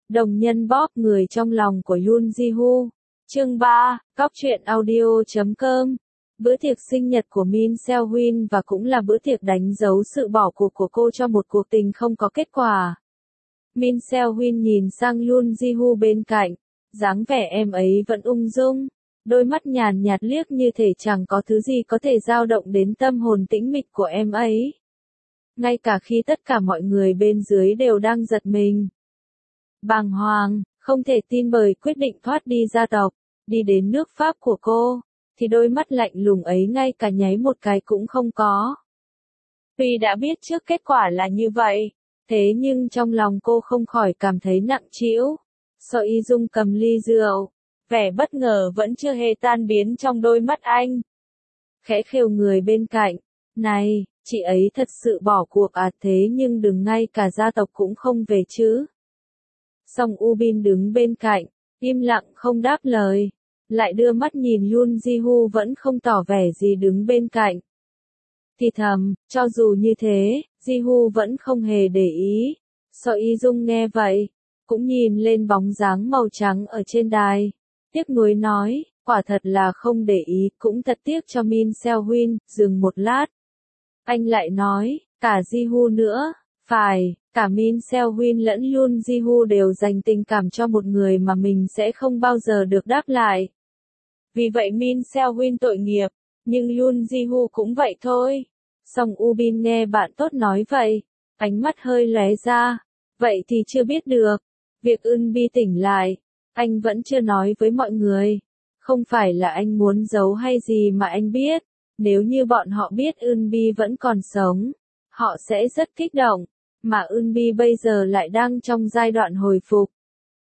Đồng nhân Bob người trong lòng của Yoon Ji-woo. Chương 3, Cóc truyện audio.com. Bữa tiệc sinh nhật của Min Seo-hyun và cũng là bữa tiệc đánh dấu sự bỏ cuộc của cô cho một cuộc tình không có kết quả. Min Seo-hyun nhìn sang Yoon Ji-woo bên cạnh, dáng vẻ em ấy vẫn ung dung, đôi mắt nhàn nhạt liếc như thể chẳng có thứ gì có thể dao động đến tâm hồn tĩnh mịch của em ấy. Ngay cả khi tất cả mọi người bên dưới đều đang giật mình, bàng hoàng, không thể tin bởi quyết định thoát đi gia tộc, đi đến nước Pháp của cô, thì đôi mắt lạnh lùng ấy ngay cả nháy một cái cũng không có. Tuy đã biết trước kết quả là như vậy, thế nhưng trong lòng cô không khỏi cảm thấy nặng trĩu. So Y Dung cầm ly rượu, vẻ bất ngờ vẫn chưa hề tan biến trong đôi mắt anh. Khẽ khều người bên cạnh, này, chị ấy thật sự bỏ cuộc à, thế nhưng đừng ngay cả gia tộc cũng không về chứ. Song Ubin đứng bên cạnh, im lặng không đáp lời, lại đưa mắt nhìn Yoon Ji-woo vẫn không tỏ vẻ gì đứng bên cạnh. Thì thầm, cho dù như thế, Ji-woo vẫn không hề để ý. So Y Dung nghe vậy, cũng nhìn lên bóng dáng màu trắng ở trên đài, tiếc nuối nói, quả thật là không để ý, cũng thật tiếc cho Min Seo-hyun. Dừng một lát, anh lại nói, cả Ji-woo nữa, phải, cả Min Seo-hyun lẫn Yoon Ji-woo đều dành tình cảm cho một người mà mình sẽ không bao giờ được đáp lại. Vì vậy Min Seo-hyun tội nghiệp, nhưng Yoon Ji-woo cũng vậy thôi. Song Ubin nghe bạn tốt nói vậy, ánh mắt hơi lóe ra, vậy thì chưa biết được. Việc Eunbi tỉnh lại, anh vẫn chưa nói với mọi người. Không phải là anh muốn giấu hay gì mà anh biết, nếu như bọn họ biết Eunbi vẫn còn sống, họ sẽ rất kích động, mà Eunbi bây giờ lại đang trong giai đoạn hồi phục.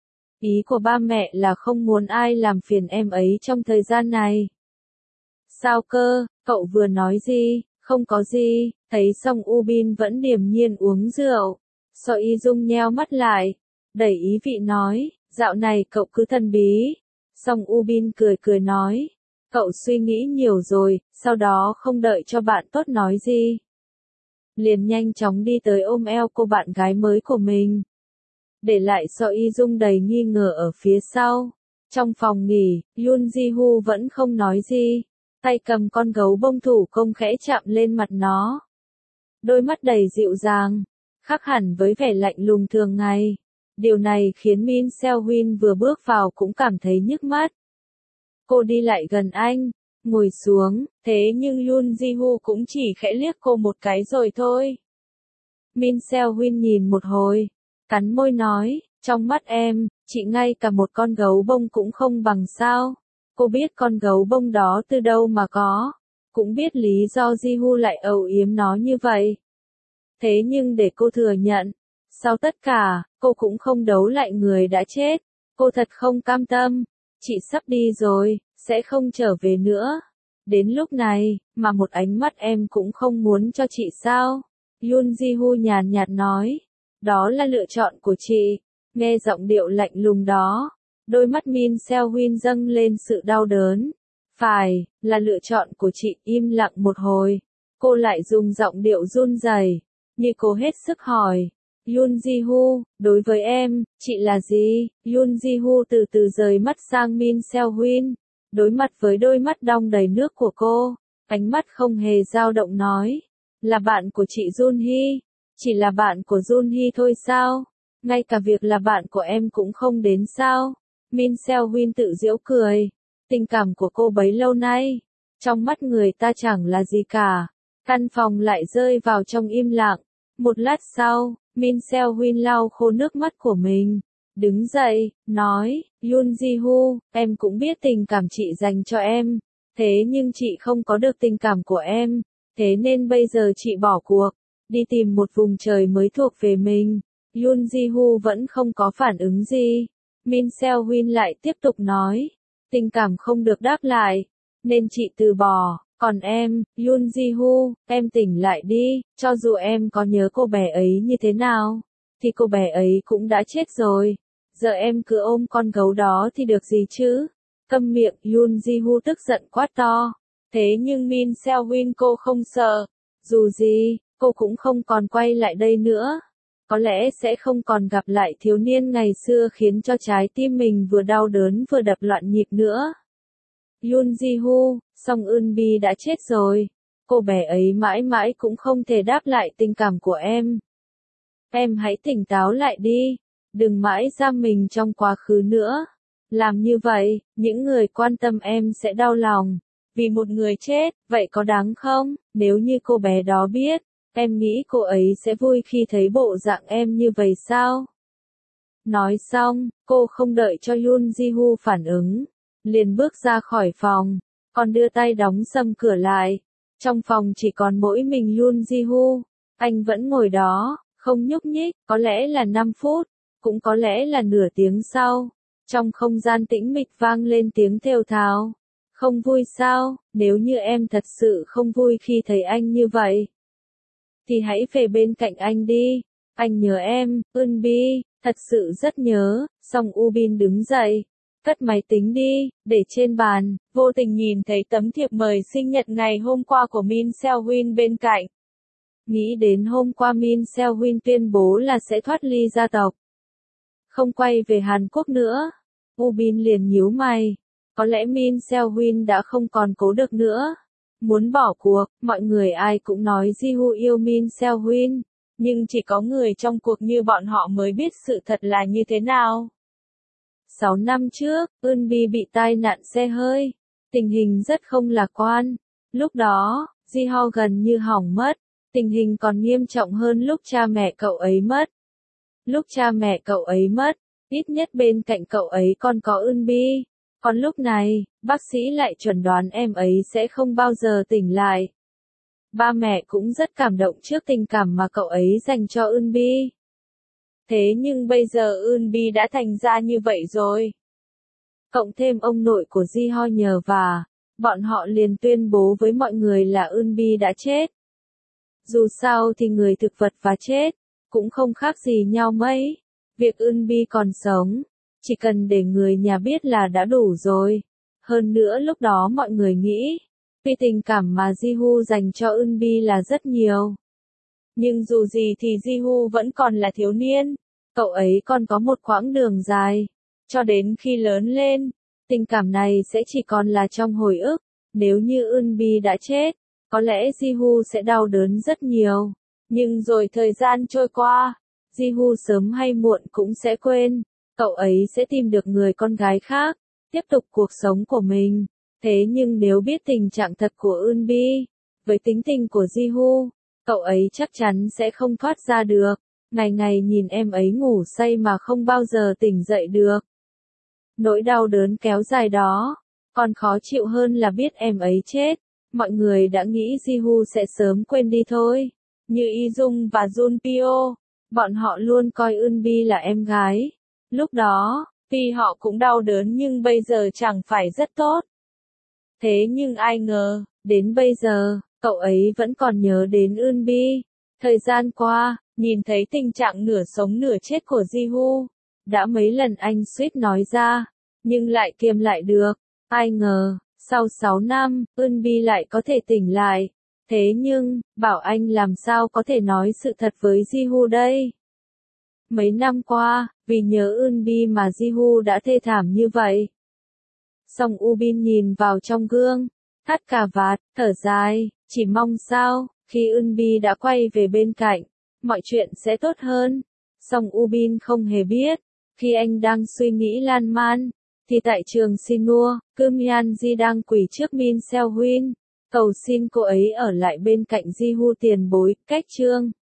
Ý của ba mẹ là không muốn ai làm phiền em ấy trong thời gian này. Sao cơ, cậu vừa nói gì? Không có gì, thấy Song Ubin vẫn điềm nhiên uống rượu. So Y Dung nheo mắt lại, đầy ý vị nói, dạo này cậu cứ thần bí. Song Ubin cười cười nói, cậu suy nghĩ nhiều rồi, sau đó không đợi cho bạn tốt nói gì, liền nhanh chóng đi tới ôm eo cô bạn gái mới của mình. Để lại So Y Dung đầy nghi ngờ ở phía sau. Trong phòng nghỉ, Yoon Ji-woo vẫn không nói gì, tay cầm con gấu bông thủ công khẽ chạm lên mặt nó. Đôi mắt đầy dịu dàng, khác hẳn với vẻ lạnh lùng thường ngày. Điều này khiến Min Seo-hyun vừa bước vào cũng cảm thấy nhức mắt. Cô đi lại gần anh, ngồi xuống, thế nhưng Yoon Ji-woo cũng chỉ khẽ liếc cô một cái rồi thôi. Min Seo-hyun nhìn một hồi, cắn môi nói, trong mắt em, chị ngay cả một con gấu bông cũng không bằng sao. Cô biết con gấu bông đó từ đâu mà có, cũng biết lý do Ji-woo lại âu yếm nó như vậy. Thế nhưng để cô thừa nhận, sau tất cả, cô cũng không đấu lại người đã chết. Cô thật không cam tâm, chị sắp đi rồi, sẽ không trở về nữa. Đến lúc này, mà một ánh mắt em cũng không muốn cho chị sao? Yoon Ji-woo nhàn nhạt nói, đó là lựa chọn của chị. Nghe giọng điệu lạnh lùng đó, đôi mắt Min Seo-hyun dâng lên sự đau đớn. Phải, là lựa chọn của chị. Im lặng một hồi, cô lại dùng giọng điệu run rẩy, như cô hết sức hỏi, Yoon Ji-woo, đối với em, chị là gì? Yoon Ji-woo từ từ rời mắt sang Min Seo-hyun, đối mặt với đôi mắt đong đầy nước của cô, ánh mắt không hề dao động nói, là bạn của chị Jun Hee. Chỉ là bạn của Jun Hee thôi sao? Ngay cả việc là bạn của em cũng không đến sao? Min Seo-hyun tự giễu cười, tình cảm của cô bấy lâu nay, trong mắt người ta chẳng là gì cả. Căn phòng lại rơi vào trong im lặng. Một lát sau, Min Seo-hyun lau khô nước mắt của mình, đứng dậy, nói, Yoon Ji-woo, em cũng biết tình cảm chị dành cho em, thế nhưng chị không có được tình cảm của em, thế nên bây giờ chị bỏ cuộc, đi tìm một vùng trời mới thuộc về mình. Yoon Ji-woo vẫn không có phản ứng gì. Min Seo-hyun lại tiếp tục nói, tình cảm không được đáp lại, nên chị từ bỏ. Còn em, Yoon Ji-woo, em tỉnh lại đi, cho dù em có nhớ cô bé ấy như thế nào, thì cô bé ấy cũng đã chết rồi. Giờ em cứ ôm con gấu đó thì được gì chứ? Câm miệng, Yoon Ji-woo tức giận quát to. Thế nhưng Min Seo-hyun cô không sợ. Dù gì, cô cũng không còn quay lại đây nữa. có lẽ sẽ không còn gặp lại thiếu niên ngày xưa khiến cho trái tim mình vừa đau đớn vừa đập loạn nhịp nữa. Yoon Ji-woo, Song Eun-bi đã chết rồi. Cô bé ấy mãi mãi cũng không thể đáp lại tình cảm của em. Em hãy tỉnh táo lại đi. Đừng mãi giam mình trong quá khứ nữa. Làm như vậy, những người quan tâm em sẽ đau lòng. Vì một người chết, vậy có đáng không? Nếu như cô bé đó biết, em nghĩ cô ấy sẽ vui khi thấy bộ dạng em như vậy sao? Nói xong, cô không đợi cho Yoon Ji-woo phản ứng, liền bước ra khỏi phòng, còn đưa tay đóng sầm cửa lại. Trong phòng chỉ còn mỗi mình Yoon Ji-woo, anh vẫn ngồi đó, không nhúc nhích, có lẽ là 5 phút, cũng có lẽ là nửa tiếng sau. Trong không gian tĩnh mịch vang lên tiếng thều thào. Không vui sao? Nếu như em thật sự không vui khi thấy anh như vậy, thì hãy về bên cạnh anh đi. Anh nhớ em, Eun-bi, thật sự rất nhớ. Song U-bin đứng dậy, cất máy tính đi, để trên bàn, vô tình nhìn thấy tấm thiệp mời sinh nhật ngày hôm qua của Min Seo-win bên cạnh. Nghĩ đến hôm qua Min Seo-win tuyên bố là sẽ thoát ly gia tộc, không quay về Hàn Quốc nữa. U-bin liền nhíu mày. Có lẽ Min Seo-win đã không còn cố được nữa. Muốn bỏ cuộc, mọi người ai cũng nói Ji-woo yêu Min Seo-win. Nhưng chỉ có người trong cuộc như bọn họ mới biết sự thật là như thế nào. 6 năm trước, Eun-bi bị tai nạn xe hơi. Tình hình rất không lạc quan. Lúc đó, Ji-ho gần như hỏng mất. Tình hình còn nghiêm trọng hơn lúc cha mẹ cậu ấy mất. Lúc cha mẹ cậu ấy mất, ít nhất bên cạnh cậu ấy còn có Eun-bi. Còn lúc này, bác sĩ lại chuẩn đoán em ấy sẽ không bao giờ tỉnh lại. Ba mẹ cũng rất cảm động trước tình cảm mà cậu ấy dành cho Eun-bi. Thế nhưng bây giờ Eun-bi đã thành ra như vậy rồi. Cộng thêm ông nội của Ji-ho nhờ vả, bọn họ liền tuyên bố với mọi người là Eun-bi đã chết. Dù sao thì người thực vật và chết, cũng không khác gì nhau mấy. Việc Eun-bi còn sống, chỉ cần để người nhà biết là đã đủ rồi. Hơn nữa lúc đó mọi người nghĩ, vì tình cảm mà Ji-woo dành cho Eun-bi là rất nhiều. Nhưng dù gì thì Ji-woo vẫn còn là thiếu niên, cậu ấy còn có một quãng đường dài. Cho đến khi lớn lên, tình cảm này sẽ chỉ còn là trong hồi ức. Nếu như Eun-bi đã chết, có lẽ Ji-woo sẽ đau đớn rất nhiều. Nhưng rồi thời gian trôi qua, Ji-woo sớm hay muộn cũng sẽ quên. Cậu ấy sẽ tìm được người con gái khác, tiếp tục cuộc sống của mình. Thế nhưng nếu biết tình trạng thật của Eun-bi, với tính tình của Ji-woo, cậu ấy chắc chắn sẽ không thoát ra được. Ngày ngày nhìn em ấy ngủ say mà không bao giờ tỉnh dậy được. Nỗi đau đớn kéo dài đó, còn khó chịu hơn là biết em ấy chết. Mọi người đã nghĩ Ji-woo sẽ sớm quên đi thôi. Như Yi-jung và Jun-pyo, bọn họ luôn coi Eun-bi là em gái. Lúc đó, tuy họ cũng đau đớn nhưng bây giờ chẳng phải rất tốt. Thế nhưng ai ngờ, đến bây giờ, cậu ấy vẫn còn nhớ đến Eun-bi. Thời gian qua, nhìn thấy tình trạng nửa sống nửa chết của Ji-woo, đã mấy lần anh suýt nói ra, nhưng lại kiềm lại được. Ai ngờ, sau 6 năm, Eun-bi lại có thể tỉnh lại. Thế nhưng, bảo anh làm sao có thể nói sự thật với Ji-woo đây? Mấy năm qua, vì nhớ Eun-bi mà Ji-woo đã thê thảm như vậy. Song U-bin nhìn vào trong gương, thắt cà vạt, thở dài, chỉ mong sao, khi Eun-bi đã quay về bên cạnh, mọi chuyện sẽ tốt hơn. Song U-bin không hề biết, khi anh đang suy nghĩ lan man, thì tại trường Sinua, Kim Hyan-ji đang quỳ trước Min Seo-win, cầu xin cô ấy ở lại bên cạnh Ji-woo tiền bối. Cách chương